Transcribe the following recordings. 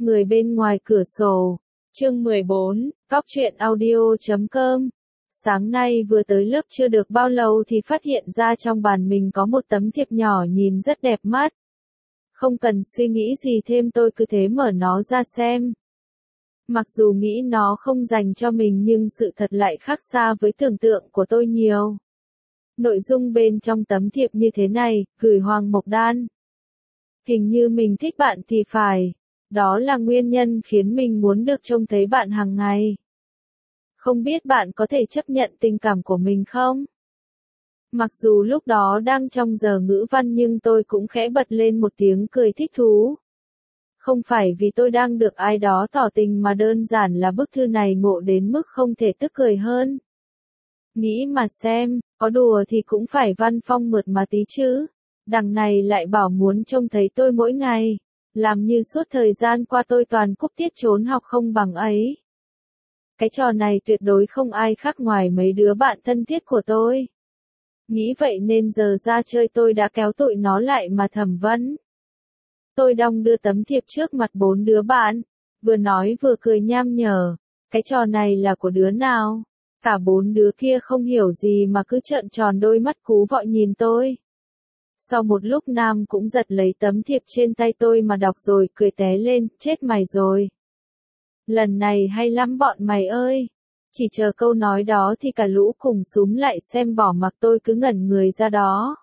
Người bên ngoài cửa sổ. Chương 14, Cóc truyện audio.com. Sáng nay vừa tới lớp chưa được bao lâu thì phát hiện ra trong bàn mình có một tấm thiệp nhỏ nhìn rất đẹp mắt. Không cần suy nghĩ gì thêm tôi cứ thế mở nó ra xem. Mặc dù nghĩ nó không dành cho mình nhưng sự thật lại khác xa với tưởng tượng của tôi nhiều. Nội dung bên trong tấm thiệp như thế này, gửi Hoàng Mộc Đan. Hình như mình thích bạn thì phải. Đó là nguyên nhân khiến mình muốn được trông thấy bạn hàng ngày. Không biết bạn có thể chấp nhận tình cảm của mình không? Mặc dù lúc đó đang trong giờ ngữ văn nhưng tôi cũng khẽ bật lên một tiếng cười thích thú. Không phải vì tôi đang được ai đó tỏ tình mà đơn giản là bức thư này ngộ đến mức không thể tức cười hơn. Nghĩ mà xem, có đùa thì cũng phải văn phong mượt mà tí chứ. Đằng này lại bảo muốn trông thấy tôi mỗi ngày. Làm như suốt thời gian qua tôi toàn cúp tiết trốn học không bằng ấy. Cái trò này tuyệt đối không ai khác ngoài mấy đứa bạn thân thiết của tôi. Nghĩ vậy nên giờ ra chơi tôi đã kéo tụi nó lại mà thẩm vấn. Tôi đong đưa tấm thiệp trước mặt 4 đứa bạn, vừa nói vừa cười nham nhở. Cái trò này là của đứa nào? Cả 4 đứa kia không hiểu gì mà cứ trợn tròn đôi mắt cú vọi nhìn tôi. Sau một lúc Nam cũng giật lấy tấm thiệp trên tay tôi mà đọc rồi cười té lên, chết mày rồi. Lần này hay lắm bọn mày ơi. Chỉ chờ câu nói đó thì cả lũ cùng súm lại xem bỏ mặc tôi cứ ngẩn người ra đó.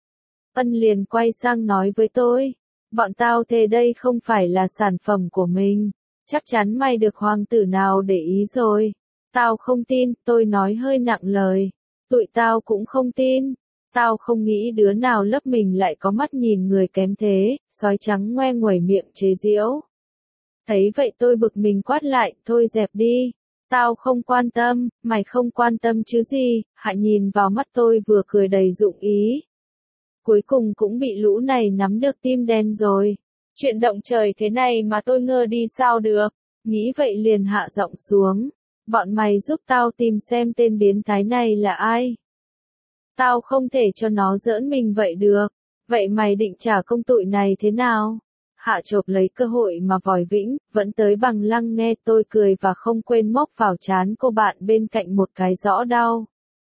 Ân liền quay sang nói với tôi. Bọn tao thề đây không phải là sản phẩm của mình. Chắc chắn mày được hoàng tử nào để ý rồi. Tao không tin, tôi nói hơi nặng lời. Tụi tao cũng không tin. Tao không nghĩ đứa nào lớp mình lại có mắt nhìn người kém thế, sói trắng ngoe nguẩy miệng chế giễu. Thấy vậy tôi bực mình quát lại, thôi dẹp đi. Tao không quan tâm, mày không quan tâm chứ gì, Hạ nhìn vào mắt tôi vừa cười đầy dụng ý. Cuối cùng cũng bị lũ này nắm được tim đen rồi. Chuyện động trời thế này mà tôi ngơ đi sao được. Nghĩ vậy liền hạ giọng xuống. Bọn mày giúp tao tìm xem tên biến thái này là ai. Tao không thể cho nó giỡn mình vậy được. Vậy mày định trả công tụi này thế nào? Hạ chộp lấy cơ hội mà vòi vĩnh, vẫn tới bằng lăng nghe tôi cười và không quên móc vào trán cô bạn bên cạnh một cái rõ đau.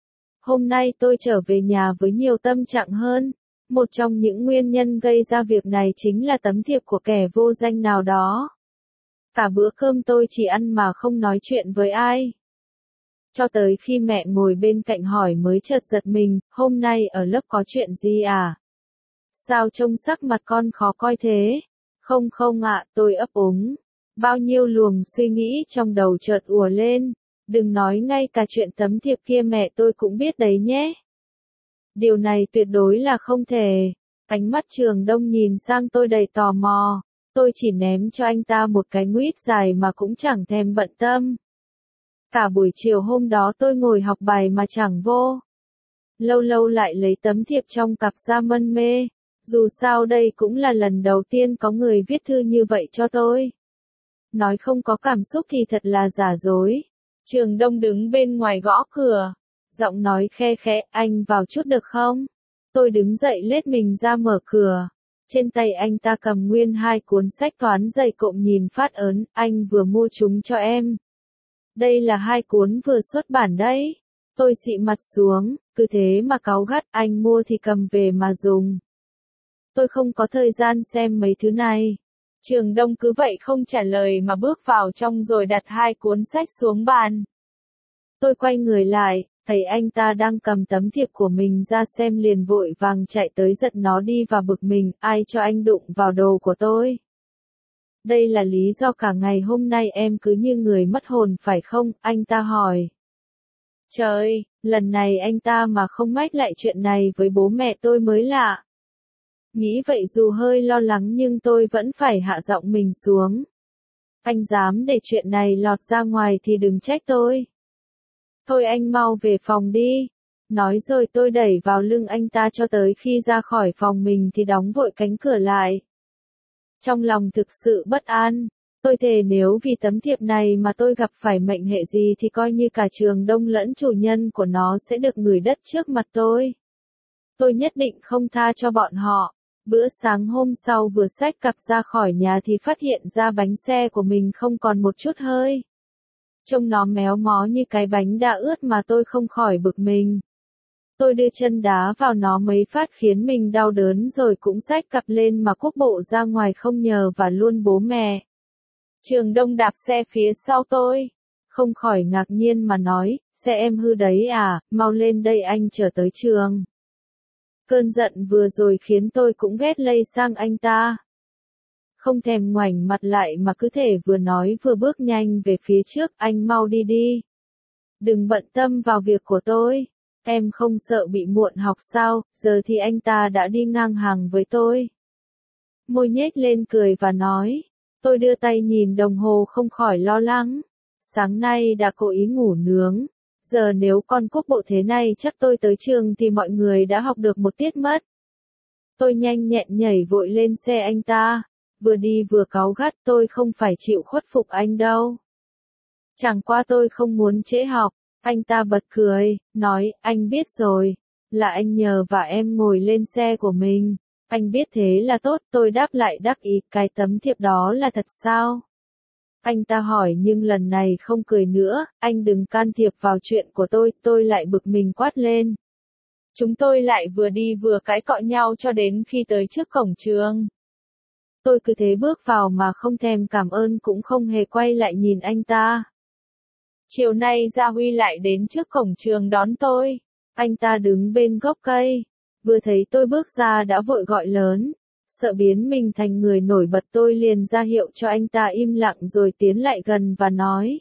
Hôm nay tôi trở về nhà với nhiều tâm trạng hơn. Một trong những nguyên nhân gây ra việc này chính là tấm thiệp của kẻ vô danh nào đó. Cả bữa cơm tôi chỉ ăn mà không nói chuyện với ai. Cho tới khi mẹ ngồi bên cạnh hỏi mới chợt giật mình, hôm nay ở lớp có chuyện gì à? Sao trông sắc mặt con khó coi thế? Không ạ, tôi ấp úng. Bao nhiêu luồng suy nghĩ trong đầu chợt ùa lên. Đừng nói ngay cả chuyện tấm thiệp kia mẹ tôi cũng biết đấy nhé. Điều này tuyệt đối là không thể. Ánh mắt Trường Đông nhìn sang tôi đầy tò mò. Tôi chỉ ném cho anh ta một cái nguyết dài mà cũng chẳng thèm bận tâm. Cả buổi chiều hôm đó tôi ngồi học bài mà chẳng vô. Lâu lâu lại lấy tấm thiệp trong cặp ra mân mê. Dù sao đây cũng là lần đầu tiên có người viết thư như vậy cho tôi. Nói không có cảm xúc thì thật là giả dối. Trường Đông đứng bên ngoài gõ cửa. Giọng nói khe khẽ, anh vào chút được không? Tôi đứng dậy lết mình ra mở cửa. Trên tay anh ta cầm nguyên 2 cuốn sách toán dày cộm nhìn phát ớn, anh vừa mua chúng cho em. Đây là 2 cuốn vừa xuất bản đấy. Tôi xị mặt xuống, cứ thế mà cáu gắt, anh mua thì cầm về mà dùng. Tôi không có thời gian xem mấy thứ này. Trường Đông cứ vậy không trả lời mà bước vào trong rồi đặt 2 cuốn sách xuống bàn. Tôi quay người lại, thấy anh ta đang cầm tấm thiệp của mình ra xem liền vội vàng chạy tới giật nó đi và bực mình, ai cho anh đụng vào đồ của tôi. Đây là lý do cả ngày hôm nay em cứ như người mất hồn phải không, anh ta hỏi. Trời, lần này anh ta mà không mách lại chuyện này với bố mẹ tôi mới lạ. Nghĩ vậy dù hơi lo lắng nhưng tôi vẫn phải hạ giọng mình xuống. Anh dám để chuyện này lọt ra ngoài thì đừng trách tôi. Thôi anh mau về phòng đi. Nói rồi tôi đẩy vào lưng anh ta cho tới khi ra khỏi phòng mình thì đóng vội cánh cửa lại. Trong lòng thực sự bất an. Tôi thề nếu vì tấm thiệp này mà tôi gặp phải mệnh hệ gì thì coi như cả Trường Đông lẫn chủ nhân của nó sẽ được ngửi đất trước mặt tôi. Tôi nhất định không tha cho bọn họ. Bữa sáng hôm sau vừa xách cặp ra khỏi nhà thì phát hiện ra bánh xe của mình không còn một chút hơi. Trông nó méo mó như cái bánh đã ướt mà tôi không khỏi bực mình. Tôi đưa chân đá vào nó mấy phát khiến mình đau đớn rồi cũng xách cặp lên mà quốc bộ ra ngoài không nhờ và luôn bố mẹ. Trường Đông đạp xe phía sau tôi. Không khỏi ngạc nhiên mà nói, xe em hư đấy à, mau lên đây anh chở tới trường. Cơn giận vừa rồi khiến tôi cũng ghét lây sang anh ta. Không thèm ngoảnh mặt lại mà cứ thể vừa nói vừa bước nhanh về phía trước, anh mau đi đi. Đừng bận tâm vào việc của tôi. Em không sợ bị muộn học sao, giờ thì anh ta đã đi ngang hàng với tôi. Môi nhếch lên cười và nói. Tôi đưa tay nhìn đồng hồ không khỏi lo lắng. Sáng nay đã cố ý ngủ nướng. Giờ nếu con quốc bộ thế này chắc tôi tới trường thì mọi người đã học được một tiết mất. Tôi nhanh nhẹn nhảy vội lên xe anh ta. Vừa đi vừa cáu gắt, tôi không phải chịu khuất phục anh đâu. Chẳng qua tôi không muốn trễ học. Anh ta bật cười, nói, anh biết rồi. Là anh nhờ và em ngồi lên xe của mình. Anh biết thế là tốt, tôi đáp lại đắc ý, cái tấm thiệp đó là thật sao? Anh ta hỏi nhưng lần này không cười nữa, anh đừng can thiệp vào chuyện của tôi lại bực mình quát lên. Chúng tôi lại vừa đi vừa cãi cọ nhau cho đến khi tới trước cổng trường. Tôi cứ thế bước vào mà không thèm cảm ơn cũng không hề quay lại nhìn anh ta. Chiều nay Gia Huy lại đến trước cổng trường đón tôi. Anh ta đứng bên gốc cây. Vừa thấy tôi bước ra đã vội gọi lớn. Sợ biến mình thành người nổi bật tôi liền ra hiệu cho anh ta im lặng rồi tiến lại gần và nói.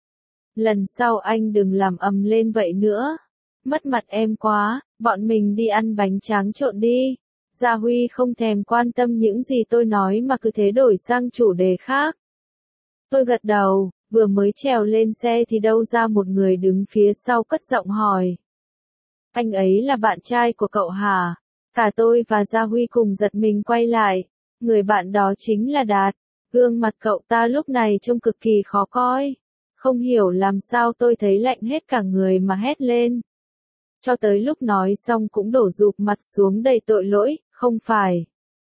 Lần sau anh đừng làm ầm lên vậy nữa. Mất mặt em quá, bọn mình đi ăn bánh tráng trộn đi. Gia Huy không thèm quan tâm những gì tôi nói mà cứ thế đổi sang chủ đề khác. Tôi gật đầu, vừa mới trèo lên xe thì đâu ra một người đứng phía sau cất giọng hỏi. Anh ấy là bạn trai của cậu hả? Cả tôi và Gia Huy cùng giật mình quay lại. Người bạn đó chính là Đạt. Gương mặt cậu ta lúc này trông cực kỳ khó coi. Không hiểu làm sao tôi thấy lạnh hết cả người mà hét lên. Cho tới lúc nói xong cũng đổ rụp mặt xuống đầy tội lỗi, không phải.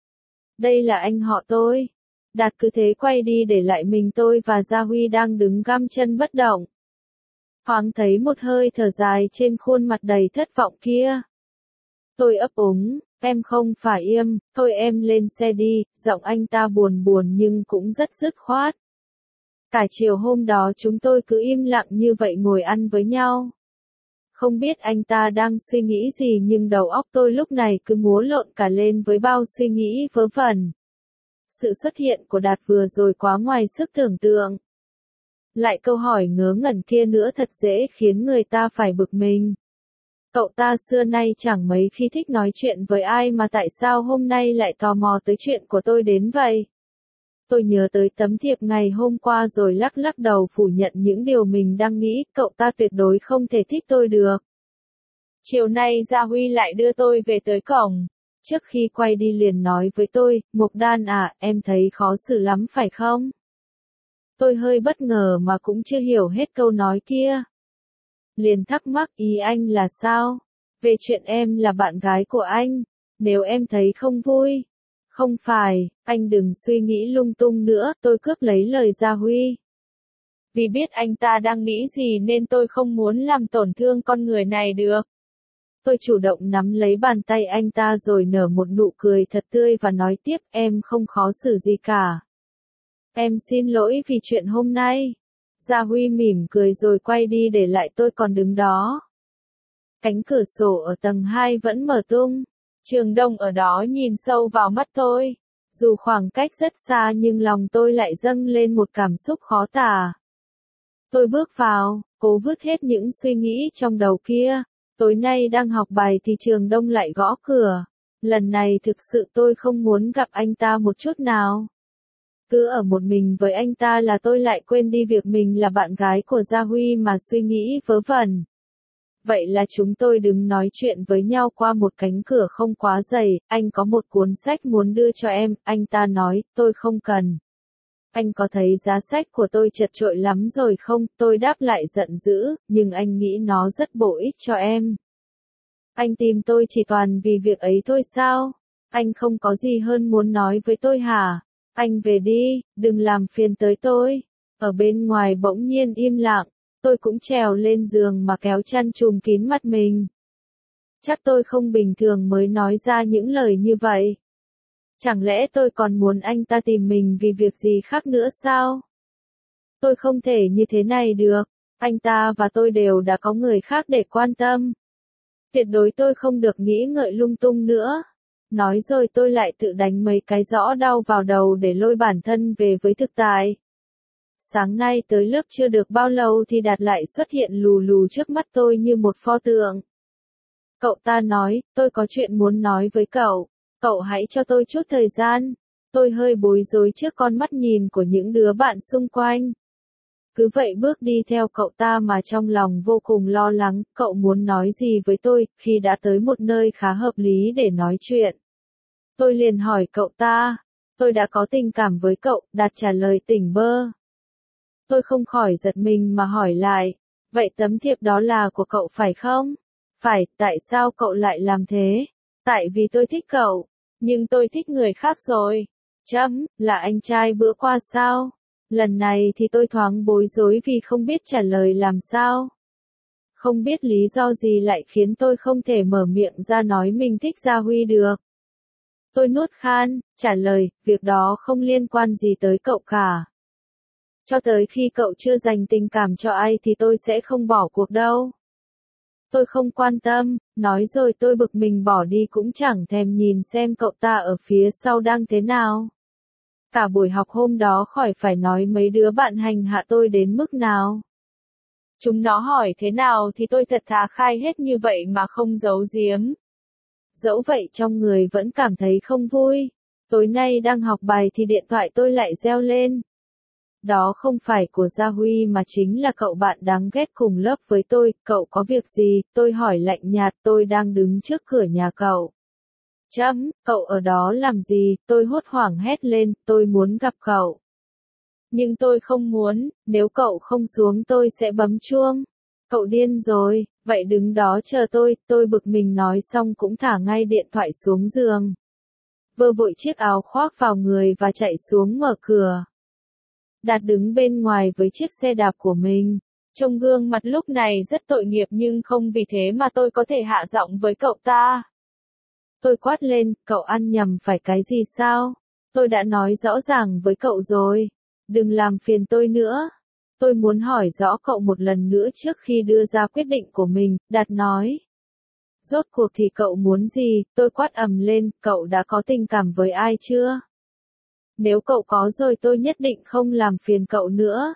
Đây là anh họ tôi. Đạt cứ thế quay đi để lại mình tôi và Gia Huy đang đứng găm chân bất động. Thoáng thấy một hơi thở dài trên khuôn mặt đầy thất vọng kia. Tôi ấp úng, em không phải im, thôi em lên xe đi, giọng anh ta buồn buồn nhưng cũng rất dứt khoát. Cả chiều hôm đó chúng tôi cứ im lặng như vậy ngồi ăn với nhau. Không biết anh ta đang suy nghĩ gì nhưng đầu óc tôi lúc này cứ múa lộn cả lên với bao suy nghĩ vớ vẩn. Sự xuất hiện của Đạt vừa rồi quá ngoài sức tưởng tượng. Lại câu hỏi ngớ ngẩn kia nữa thật dễ khiến người ta phải bực mình. Cậu ta xưa nay chẳng mấy khi thích nói chuyện với ai mà tại sao hôm nay lại tò mò tới chuyện của tôi đến vậy? Tôi nhớ tới tấm thiệp ngày hôm qua rồi lắc lắc đầu phủ nhận những điều mình đang nghĩ, cậu ta tuyệt đối không thể thích tôi được. Chiều nay Gia Huy lại đưa tôi về tới cổng. Trước khi quay đi liền nói với tôi, Mộc Đan à, em thấy khó xử lắm phải không? Tôi hơi bất ngờ mà cũng chưa hiểu hết câu nói kia. Liền thắc mắc ý anh là sao? Về chuyện em là bạn gái của anh, nếu em thấy không vui. Không phải, anh đừng suy nghĩ lung tung nữa, tôi cướp lấy lời Gia Huy. Vì biết anh ta đang nghĩ gì nên tôi không muốn làm tổn thương con người này được. Tôi chủ động nắm lấy bàn tay anh ta rồi nở một nụ cười thật tươi và nói tiếp, em không khó xử gì cả. Em xin lỗi vì chuyện hôm nay. Gia Huy mỉm cười rồi quay đi để lại tôi còn đứng đó. Cánh cửa sổ ở tầng 2 vẫn mở tung. Trường Đông ở đó nhìn sâu vào mắt tôi. Dù khoảng cách rất xa nhưng lòng tôi lại dâng lên một cảm xúc khó tả. Tôi bước vào, cố vứt hết những suy nghĩ trong đầu kia. Tối nay đang học bài thì Trường Đông lại gõ cửa. Lần này thực sự tôi không muốn gặp anh ta một chút nào. Cứ ở một mình với anh ta là tôi lại quên đi việc mình là bạn gái của Gia Huy mà suy nghĩ vớ vẩn. Vậy là chúng tôi đứng nói chuyện với nhau qua một cánh cửa không quá dày, anh có một cuốn sách muốn đưa cho em, anh ta nói, tôi không cần. Anh có thấy giá sách của tôi chật chội lắm rồi không? Tôi đáp lại giận dữ, nhưng anh nghĩ nó rất bổ ích cho em. Anh tìm tôi chỉ toàn vì việc ấy thôi sao? Anh không có gì hơn muốn nói với tôi hả? Anh về đi, đừng làm phiền tới tôi. Ở bên ngoài bỗng nhiên im lặng, tôi cũng trèo lên giường mà kéo chăn trùm kín mặt mình. Chắc tôi không bình thường mới nói ra những lời như vậy. Chẳng lẽ tôi còn muốn anh ta tìm mình vì việc gì khác nữa sao? Tôi không thể như thế này được, anh ta và tôi đều đã có người khác để quan tâm. Tuyệt đối tôi không được nghĩ ngợi lung tung nữa. Nói rồi tôi lại tự đánh mấy cái rõ đau vào đầu để lôi bản thân về với thực tại. Sáng nay tới lớp chưa được bao lâu thì Đạt lại xuất hiện lù lù trước mắt tôi như một pho tượng. Cậu ta nói, tôi có chuyện muốn nói với cậu, cậu hãy cho tôi chút thời gian. Tôi hơi bối rối trước con mắt nhìn của những đứa bạn xung quanh. Cứ vậy bước đi theo cậu ta mà trong lòng vô cùng lo lắng, cậu muốn nói gì với tôi, khi đã tới một nơi khá hợp lý để nói chuyện. Tôi liền hỏi cậu ta, tôi đã có tình cảm với cậu, Đạt trả lời tỉnh bơ. Tôi không khỏi giật mình mà hỏi lại, vậy tấm thiệp đó là của cậu phải không? Phải, tại sao cậu lại làm thế? Tại vì tôi thích cậu, nhưng tôi thích người khác rồi. Là anh trai bữa qua sao? Lần này thì tôi thoáng bối rối vì không biết trả lời làm sao. Không biết lý do gì lại khiến tôi không thể mở miệng ra nói mình thích Gia Huy được. Tôi nuốt khan, trả lời, việc đó không liên quan gì tới cậu cả. Cho tới khi cậu chưa dành tình cảm cho ai thì tôi sẽ không bỏ cuộc đâu. Tôi không quan tâm, nói rồi tôi bực mình bỏ đi cũng chẳng thèm nhìn xem cậu ta ở phía sau đang thế nào. Cả buổi học hôm đó khỏi phải nói mấy đứa bạn hành hạ tôi đến mức nào. Chúng nó hỏi thế nào thì tôi thật thà khai hết như vậy mà không giấu giếm. Dẫu vậy trong người vẫn cảm thấy không vui. Tối nay đang học bài thì điện thoại tôi lại reo lên. Đó không phải của Gia Huy mà chính là cậu bạn đáng ghét cùng lớp với tôi, cậu có việc gì, tôi hỏi lạnh nhạt, tôi đang đứng trước cửa nhà cậu. Cậu ở đó làm gì, tôi hốt hoảng hét lên, tôi muốn gặp cậu. Nhưng tôi không muốn, nếu cậu không xuống tôi sẽ bấm chuông. Cậu điên rồi, vậy đứng đó chờ tôi bực mình nói xong cũng thả ngay điện thoại xuống giường. Vơ vội chiếc áo khoác vào người và chạy xuống mở cửa. Đạt đứng bên ngoài với chiếc xe đạp của mình. Trông gương mặt lúc này rất tội nghiệp nhưng không vì thế mà tôi có thể hạ giọng với cậu ta. Tôi quát lên, cậu ăn nhầm phải cái gì sao? Tôi đã nói rõ ràng với cậu rồi. Đừng làm phiền tôi nữa. Tôi muốn hỏi rõ cậu một lần nữa trước khi đưa ra quyết định của mình, Đạt nói. Rốt cuộc thì cậu muốn gì? Tôi quát ầm lên, cậu đã có tình cảm với ai chưa? Nếu cậu có rồi tôi nhất định không làm phiền cậu nữa.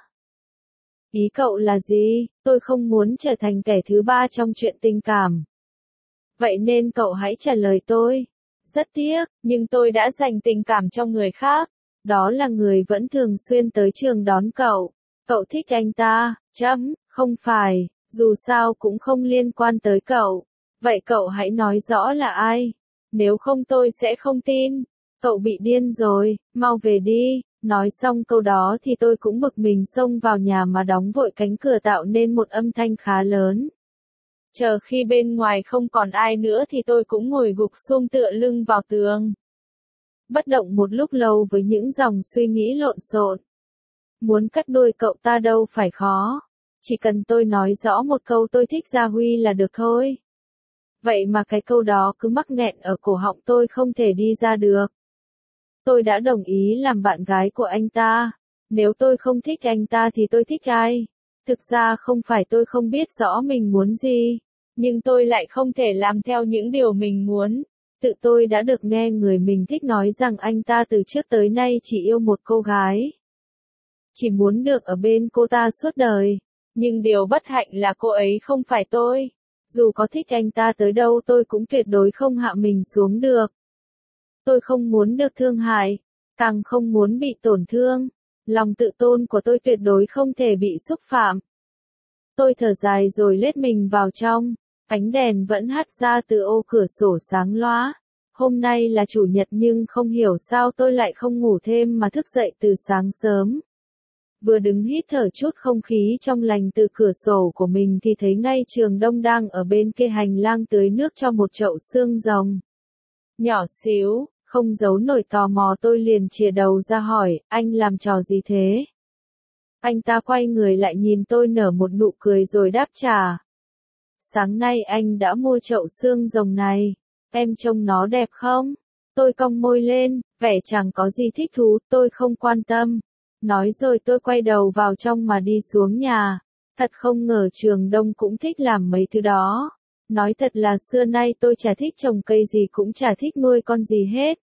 Ý cậu là gì? Tôi không muốn trở thành kẻ thứ ba trong chuyện tình cảm. Vậy nên cậu hãy trả lời tôi. Rất tiếc, nhưng tôi đã dành tình cảm cho người khác. Đó là người vẫn thường xuyên tới trường đón cậu. Cậu thích anh ta, không phải, dù sao cũng không liên quan tới cậu. Vậy cậu hãy nói rõ là ai. Nếu không tôi sẽ không tin. Cậu bị điên rồi, mau về đi. Nói xong câu đó thì tôi cũng bực mình xông vào nhà mà đóng vội cánh cửa tạo nên một âm thanh khá lớn. Chờ khi bên ngoài không còn ai nữa thì tôi cũng ngồi gục xuống tựa lưng vào tường. Bất động một lúc lâu với những dòng suy nghĩ lộn xộn. Muốn cắt đuôi cậu ta đâu phải khó. Chỉ cần tôi nói rõ một câu tôi thích Gia Huy là được thôi. Vậy mà cái câu đó cứ mắc nghẹn ở cổ họng tôi không thể đi ra được. Tôi đã đồng ý làm bạn gái của anh ta. Nếu tôi không thích anh ta thì tôi thích ai? Thực ra không phải tôi không biết rõ mình muốn gì. Nhưng tôi lại không thể làm theo những điều mình muốn. Tự tôi đã được nghe người mình thích nói rằng anh ta từ trước tới nay chỉ yêu một cô gái. Chỉ muốn được ở bên cô ta suốt đời. Nhưng điều bất hạnh là cô ấy không phải tôi. Dù có thích anh ta tới đâu tôi cũng tuyệt đối không hạ mình xuống được. Tôi không muốn được thương hại, càng không muốn bị tổn thương. Lòng tự tôn của tôi tuyệt đối không thể bị xúc phạm. Tôi thở dài rồi lết mình vào trong. Ánh đèn vẫn hắt ra từ ô cửa sổ sáng lóa. Hôm nay là chủ nhật nhưng không hiểu sao tôi lại không ngủ thêm mà thức dậy từ sáng sớm. Vừa đứng hít thở chút không khí trong lành từ cửa sổ của mình thì thấy ngay Trường Đông đang ở bên kia hành lang tưới nước cho một chậu xương rồng. Nhỏ xíu, không giấu nổi tò mò tôi liền chìa đầu ra hỏi, anh làm trò gì thế? Anh ta quay người lại nhìn tôi nở một nụ cười rồi đáp trả. Sáng nay anh đã mua chậu xương rồng này, em trông nó đẹp không? Tôi cong môi lên, vẻ chẳng có gì thích thú, tôi không quan tâm. Nói rồi tôi quay đầu vào trong mà đi xuống nhà. Thật không ngờ Trường Đông cũng thích làm mấy thứ đó. Nói thật là xưa nay tôi chả thích trồng cây gì cũng chả thích nuôi con gì hết.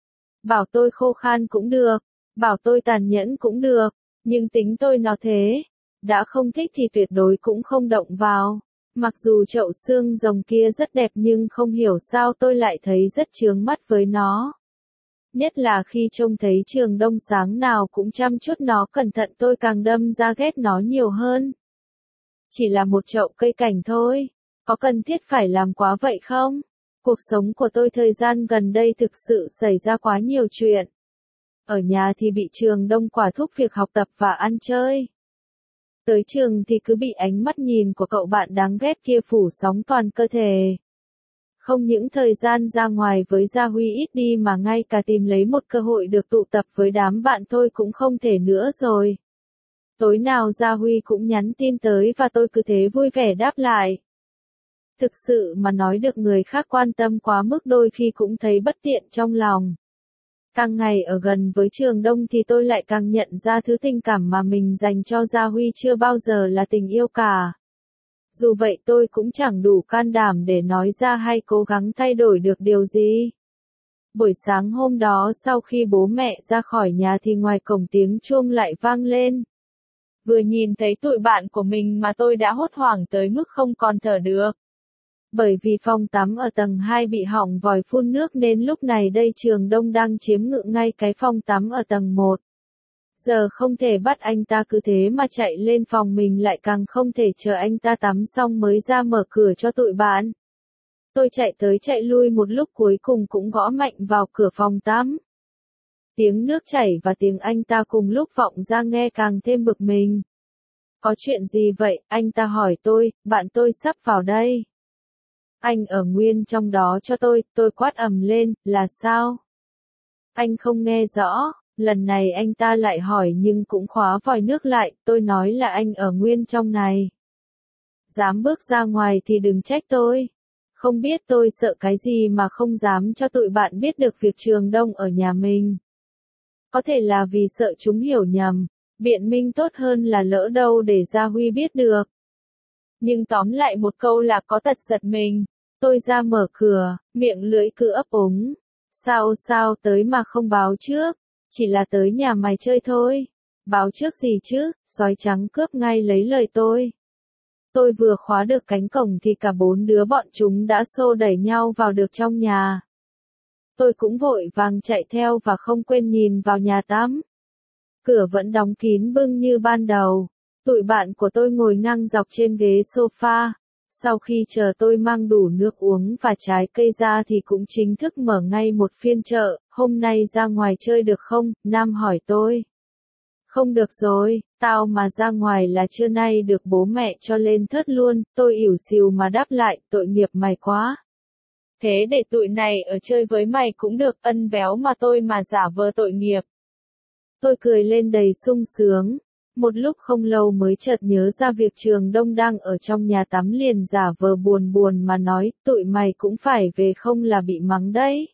Bảo tôi khô khan cũng được, bảo tôi tàn nhẫn cũng được, nhưng tính tôi nó thế. Đã không thích thì tuyệt đối cũng không động vào. Mặc dù chậu xương rồng kia rất đẹp nhưng không hiểu sao tôi lại thấy rất chướng mắt với nó. Nhất là khi trông thấy Trường Đông sáng nào cũng chăm chút nó cẩn thận tôi càng đâm ra ghét nó nhiều hơn. Chỉ là một chậu cây cảnh thôi, có cần thiết phải làm quá vậy không? Cuộc sống của tôi thời gian gần đây thực sự xảy ra quá nhiều chuyện. Ở nhà thì bị Trường Đông quả thúc việc học tập và ăn chơi. Tới trường thì cứ bị ánh mắt nhìn của cậu bạn đáng ghét kia phủ sóng toàn cơ thể. Không những thời gian ra ngoài với Gia Huy ít đi mà ngay cả tìm lấy một cơ hội được tụ tập với đám bạn tôi cũng không thể nữa rồi. Tối nào Gia Huy cũng nhắn tin tới và tôi cứ thế vui vẻ đáp lại. Thực sự mà nói được người khác quan tâm quá mức đôi khi cũng thấy bất tiện trong lòng. Càng ngày ở gần với Trường Đông thì tôi lại càng nhận ra thứ tình cảm mà mình dành cho Gia Huy chưa bao giờ là tình yêu cả. Dù vậy tôi cũng chẳng đủ can đảm để nói ra hay cố gắng thay đổi được điều gì. Buổi sáng hôm đó sau khi bố mẹ ra khỏi nhà thì ngoài cổng tiếng chuông lại vang lên. Vừa nhìn thấy tụi bạn của mình mà tôi đã hốt hoảng tới mức không còn thở được. Bởi vì phòng tắm ở tầng 2 bị hỏng vòi phun nước nên lúc này đây Trường Đông đang chiếm ngự ngay cái phòng tắm ở tầng 1. Giờ không thể bắt anh ta cứ thế mà chạy lên phòng mình lại càng không thể chờ anh ta tắm xong mới ra mở cửa cho tụi bạn. Tôi chạy tới chạy lui một lúc cuối cùng cũng gõ mạnh vào cửa phòng tắm. Tiếng nước chảy và tiếng anh ta cùng lúc vọng ra nghe càng thêm bực mình. Có chuyện gì vậy? Anh ta hỏi tôi, bạn tôi sắp vào đây. Anh ở nguyên trong đó cho tôi quát ầm lên, là sao? Anh không nghe rõ, lần này anh ta lại hỏi nhưng cũng khóa vòi nước lại, tôi nói là anh ở nguyên trong này. Dám bước ra ngoài thì đừng trách tôi. Không biết tôi sợ cái gì mà không dám cho tụi bạn biết được việc Trường Đông ở nhà mình. Có thể là vì sợ chúng hiểu nhầm, biện minh tốt hơn là lỡ đâu để Gia Huy biết được. Nhưng tóm lại một câu là có tật giật mình. Tôi ra mở cửa, miệng lưỡi cứ ấp úng. Sao tới mà không báo trước, chỉ là tới nhà mày chơi thôi. Báo trước gì chứ, sói trắng cướp ngay lấy lời tôi. Tôi vừa khóa được cánh cổng thì cả 4 đứa bọn chúng đã xô đẩy nhau vào được trong nhà. Tôi cũng vội vàng chạy theo và không quên nhìn vào nhà tắm. Cửa vẫn đóng kín bưng như ban đầu. Tụi bạn của tôi ngồi ngang dọc trên ghế sofa. Sau khi chờ tôi mang đủ nước uống và trái cây ra thì cũng chính thức mở ngay một phiên chợ. Hôm nay ra ngoài chơi được không? Nam hỏi tôi. Không được rồi, tao mà ra ngoài là trưa nay được bố mẹ cho lên thớt luôn. Tôi ỉu xìu mà đáp lại, tội nghiệp mày quá. Thế để tụi này ở chơi với mày cũng được, ân béo mà tôi mà giả vờ tội nghiệp. Tôi cười lên đầy sung sướng. Một lúc không lâu mới chợt nhớ ra việc Trường Đông đang ở trong nhà tắm liền giả vờ buồn buồn mà nói, tụi mày cũng phải về không là bị mắng đấy.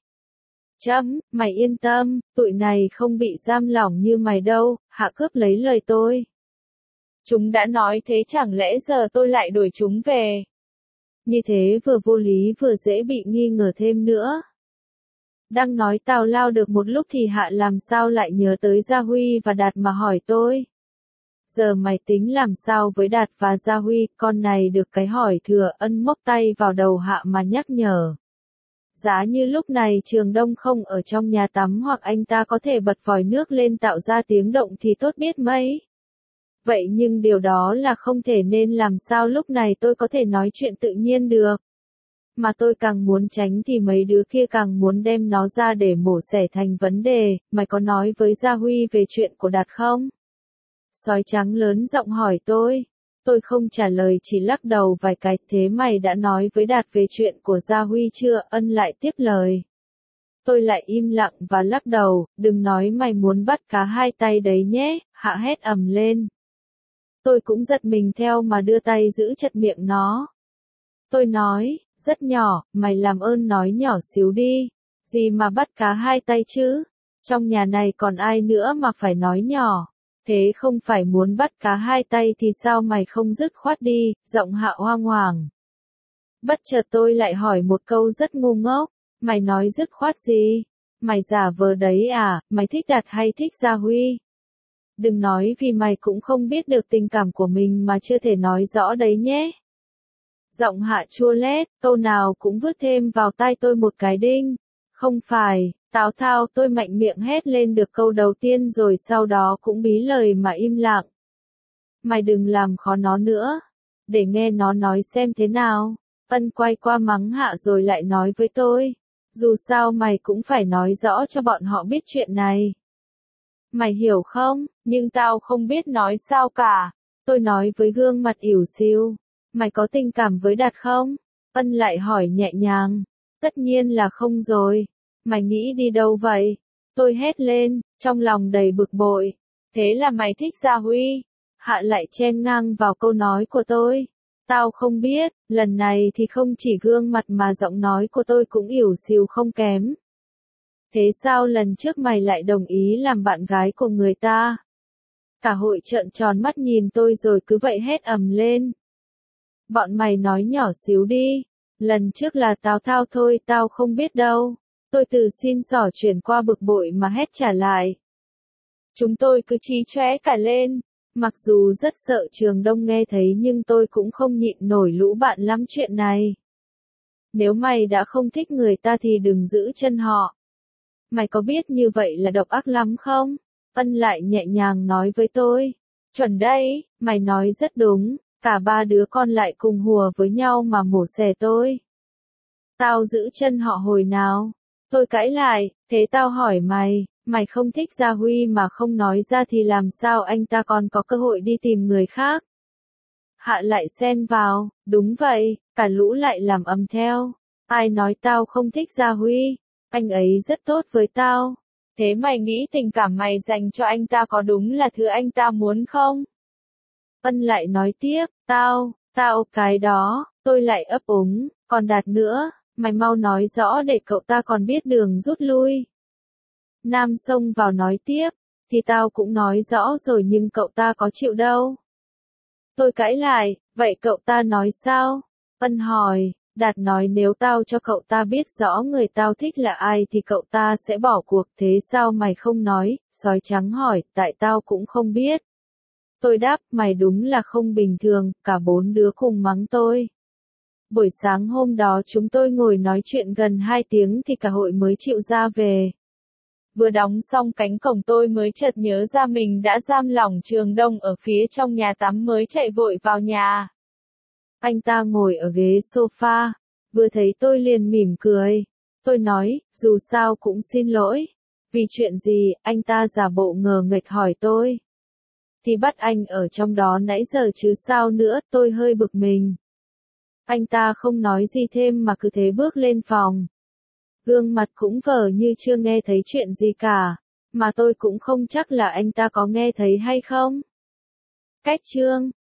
Mày yên tâm, tụi này không bị giam lỏng như mày đâu, Hạ cướp lấy lời tôi. Chúng đã nói thế chẳng lẽ giờ tôi lại đuổi chúng về. Như thế vừa vô lý vừa dễ bị nghi ngờ thêm nữa. Đang nói tào lao được một lúc thì Hạ làm sao lại nhớ tới Gia Huy và Đạt mà hỏi tôi. Giờ mày tính làm sao với Đạt và Gia Huy, con này được cái hỏi thừa ân mốc tay vào đầu Hạ mà nhắc nhở. Giá như lúc này Trường Đông không ở trong nhà tắm hoặc anh ta có thể bật vòi nước lên tạo ra tiếng động thì tốt biết mấy. Vậy nhưng điều đó là không thể nên làm sao lúc này tôi có thể nói chuyện tự nhiên được. Mà tôi càng muốn tránh thì mấy đứa kia càng muốn đem nó ra để mổ xẻ thành vấn đề, mày có nói với Gia Huy về chuyện của Đạt không? Sói trắng lớn giọng hỏi tôi. Tôi không trả lời chỉ lắc đầu vài cái, thế mày đã nói với Đạt về chuyện của Gia Huy chưa? Ân lại tiếp lời. Tôi lại im lặng và lắc đầu, đừng nói mày muốn bắt cá hai tay đấy nhé, Hạ hét ầm lên. Tôi cũng giật mình theo mà đưa tay giữ chặt miệng nó. Tôi nói, rất nhỏ, mày làm ơn nói nhỏ xíu đi, gì mà bắt cá hai tay chứ, trong nhà này còn ai nữa mà phải nói nhỏ. Thế không phải muốn bắt cá hai tay thì sao mày không dứt khoát đi, giọng Hạ hoang hoảng. Bất chợt tôi lại hỏi một câu rất ngu ngốc, mày nói dứt khoát gì? Mày giả vờ đấy à, mày thích Đạt hay thích Gia Huy? Đừng nói vì mày cũng không biết được tình cảm của mình mà chưa thể nói rõ đấy nhé. Giọng Hạ chua lét, câu nào cũng vứt thêm vào tai tôi một cái đinh. Không phải, Tào Thao, tôi mạnh miệng hét lên được câu đầu tiên rồi sau đó cũng bí lời mà im lặng. Mày đừng làm khó nó nữa, để nghe nó nói xem thế nào. Ân quay qua mắng Hạ rồi lại nói với tôi, dù sao mày cũng phải nói rõ cho bọn họ biết chuyện này. Mày hiểu không, nhưng tao không biết nói sao cả. Tôi nói với gương mặt ỉu xìu, mày có tình cảm với Đạt không? Ân lại hỏi nhẹ nhàng, tất nhiên là không rồi. Mày nghĩ đi đâu vậy? Tôi hét lên, trong lòng đầy bực bội. Thế là mày thích Gia Huy? Hạ lại chen ngang vào câu nói của tôi. Tao không biết, lần này thì không chỉ gương mặt mà giọng nói của tôi cũng ỉu xìu không kém. Thế sao lần trước mày lại đồng ý làm bạn gái của người ta? Cả hội trợn tròn mắt nhìn tôi rồi cứ vậy hét ầm lên. Bọn mày nói nhỏ xíu đi, lần trước là Tào Thao thôi, tao không biết đâu. Tôi từ xin xỏ chuyển qua bực bội mà hét trả lại. Chúng tôi cứ chí chóe cả lên. Mặc dù rất sợ Trường Đông nghe thấy nhưng tôi cũng không nhịn nổi lũ bạn lắm chuyện này. Nếu mày đã không thích người ta thì đừng giữ chân họ. Mày có biết như vậy là độc ác lắm không? Ân lại nhẹ nhàng nói với tôi. Chuẩn đấy, mày nói rất đúng, cả ba đứa con lại cùng hùa với nhau mà mổ xẻ tôi. Tao giữ chân họ hồi nào? Tôi cãi lại, thế tao hỏi mày. Mày không thích Gia Huy mà không nói ra thì làm sao anh ta còn có cơ hội đi tìm người khác? Hạ lại xen vào, đúng vậy, cả lũ lại làm ầm theo. Ai nói tao không thích Gia Huy? Anh ấy rất tốt với tao. Thế mày nghĩ tình cảm mày dành cho anh ta có đúng là thứ anh ta muốn không? Ân lại nói tiếp, tao, cái đó, tôi lại ấp úng, còn Đạt nữa, mày mau nói rõ để cậu ta còn biết đường rút lui. Nam xông vào nói tiếp, thì tao cũng nói rõ rồi nhưng cậu ta có chịu đâu. Tôi cãi lại, vậy cậu ta nói sao? Ân hỏi, Đạt nói nếu tao cho cậu ta biết rõ người tao thích là ai thì cậu ta sẽ bỏ cuộc, thế sao mày không nói? Sói trắng hỏi, tại tao cũng không biết. Tôi đáp, mày đúng là không bình thường, cả bốn đứa cùng mắng tôi. Buổi sáng hôm đó chúng tôi ngồi nói chuyện gần 2 tiếng thì cả hội mới chịu ra về. Vừa đóng xong cánh cổng tôi mới chợt nhớ ra mình đã giam lỏng Trường Đông ở phía trong nhà tắm mới chạy vội vào nhà. Anh ta ngồi ở ghế sofa, vừa thấy tôi liền mỉm cười. Tôi nói, dù sao cũng xin lỗi. Vì chuyện gì, anh ta giả bộ ngờ nghệch hỏi tôi. Thì bắt anh ở trong đó nãy giờ chứ sao nữa, tôi hơi bực mình. Anh ta không nói gì thêm mà cứ thế bước lên phòng. Gương mặt cũng vờ như chưa nghe thấy chuyện gì cả, mà tôi cũng không chắc là anh ta có nghe thấy hay không. Cách chương